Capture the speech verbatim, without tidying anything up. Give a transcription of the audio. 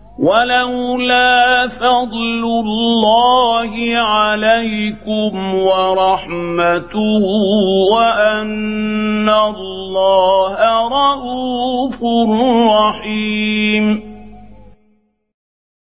ولولا فضل الله عليكم ورحمته وأن الله رءوف رحيم.